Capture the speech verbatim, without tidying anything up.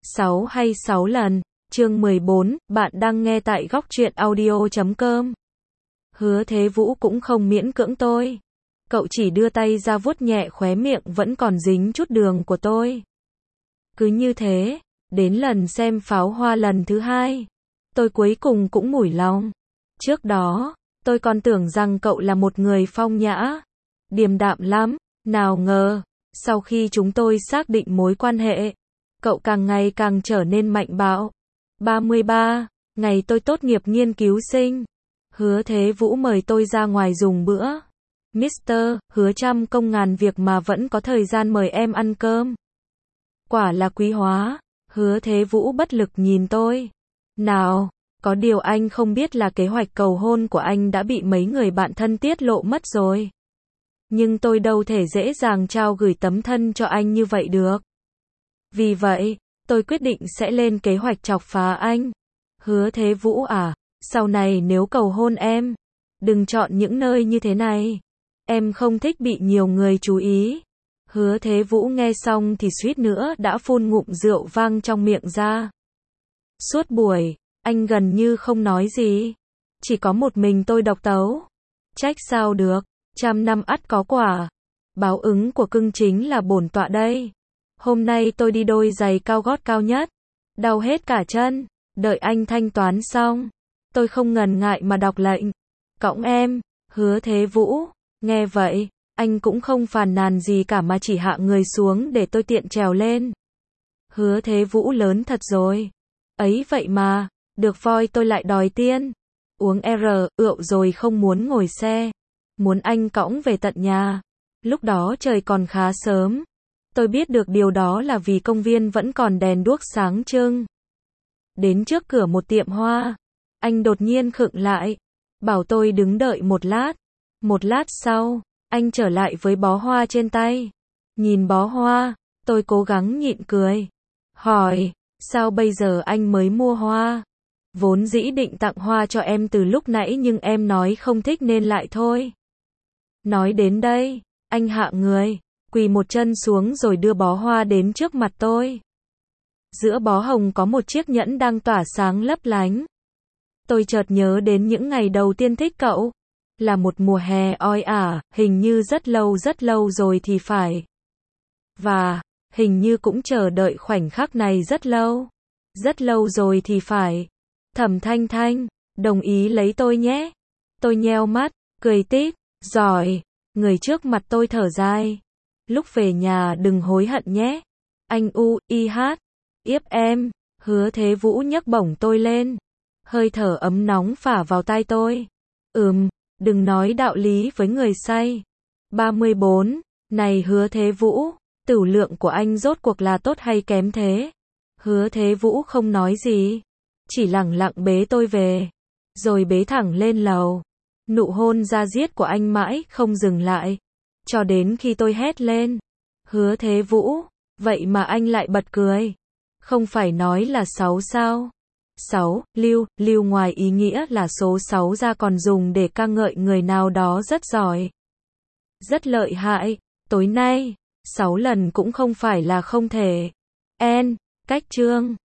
sáu hay sáu lần, chương mười bốn, bạn đang nghe tại góc truyện audio chấm com. Hứa Thế Vũ cũng không miễn cưỡng tôi. Cậu chỉ đưa tay ra vuốt nhẹ khóe miệng vẫn còn dính chút đường của tôi. Cứ như thế, đến lần xem pháo hoa lần thứ hai, tôi cuối cùng cũng mủi lòng. Trước đó, tôi còn tưởng rằng cậu là một người phong nhã, điềm đạm lắm, nào ngờ, sau khi chúng tôi xác định mối quan hệ, cậu càng ngày càng trở nên mạnh bạo. ba mươi ba, ngày tôi tốt nghiệp nghiên cứu sinh, Hứa Thế Vũ mời tôi ra ngoài dùng bữa. Mister Hứa trăm công ngàn việc mà vẫn có thời gian mời em ăn cơm. Quả là quý hóa. Hứa Thế Vũ bất lực nhìn tôi. Nào, có điều anh không biết là kế hoạch cầu hôn của anh đã bị mấy người bạn thân tiết lộ mất rồi. Nhưng tôi đâu thể dễ dàng trao gửi tấm thân cho anh như vậy được. Vì vậy, tôi quyết định sẽ lên kế hoạch chọc phá anh. Hứa Thế Vũ à, sau này nếu cầu hôn em, đừng chọn những nơi như thế này. Em không thích bị nhiều người chú ý. Hứa Thế Vũ nghe xong thì suýt nữa đã phun ngụm rượu vang trong miệng ra. Suốt buổi, anh gần như không nói gì. Chỉ có một mình tôi độc tấu. Trách sao được, trăm năm ắt có quả. Báo ứng của cưng chính là bổn tọa đây. Hôm nay tôi đi đôi giày cao gót cao nhất. Đau hết cả chân. Đợi anh thanh toán xong, tôi không ngần ngại mà đọc lệnh. Cõng em. Hứa Thế Vũ. Nghe vậy, anh cũng không phàn nàn gì cả mà chỉ hạ người xuống để tôi tiện trèo lên. Hứa Thế Vũ lớn thật rồi. Ấy vậy mà, được voi tôi lại đòi tiền. Uống R, ượu rồi không muốn ngồi xe. Muốn anh cõng về tận nhà. Lúc đó trời còn khá sớm. Tôi biết được điều đó là vì công viên vẫn còn đèn đuốc sáng trưng. Đến trước cửa một tiệm hoa, anh đột nhiên khựng lại, bảo tôi đứng đợi một lát. Một lát sau, anh trở lại với bó hoa trên tay. Nhìn bó hoa, tôi cố gắng nhịn cười. Hỏi, sao bây giờ anh mới mua hoa? Vốn dĩ định tặng hoa cho em từ lúc nãy nhưng em nói không thích nên lại thôi. Nói đến đây, anh hạ người, quỳ một chân xuống rồi đưa bó hoa đến trước mặt tôi. Giữa bó hồng có một chiếc nhẫn đang tỏa sáng lấp lánh. Tôi chợt nhớ đến những ngày đầu tiên thích cậu. Là một mùa hè oi ả, hình như rất lâu rất lâu rồi thì phải. Và, hình như cũng chờ đợi khoảnh khắc này rất lâu. Rất lâu rồi thì phải. Thẩm Thanh Thanh, đồng ý lấy tôi nhé. Tôi nheo mắt, cười tít, giỏi. Người trước mặt tôi thở dài. Lúc về nhà đừng hối hận nhé. Anh u, i hát. Yếp em. Hứa Thế Vũ nhấc bổng tôi lên. Hơi thở ấm nóng phả vào tai tôi. Ừm, đừng nói đạo lý với người say. ba mươi bốn. Này Hứa Thế Vũ, tửu lượng của anh rốt cuộc là tốt hay kém thế? Hứa Thế Vũ không nói gì. Chỉ lẳng lặng bế tôi về. Rồi bế thẳng lên lầu. Nụ hôn da diết của anh mãi không dừng lại. Cho đến khi tôi hét lên. Hứa Thế Vũ, vậy mà anh lại bật cười. Không phải nói là sáu sao? sáu, lưu, lưu ngoài ý nghĩa là số sáu ra còn dùng để ca ngợi người nào đó rất giỏi. Rất lợi hại, tối nay, sáu lần cũng không phải là không thể. En, cách chương.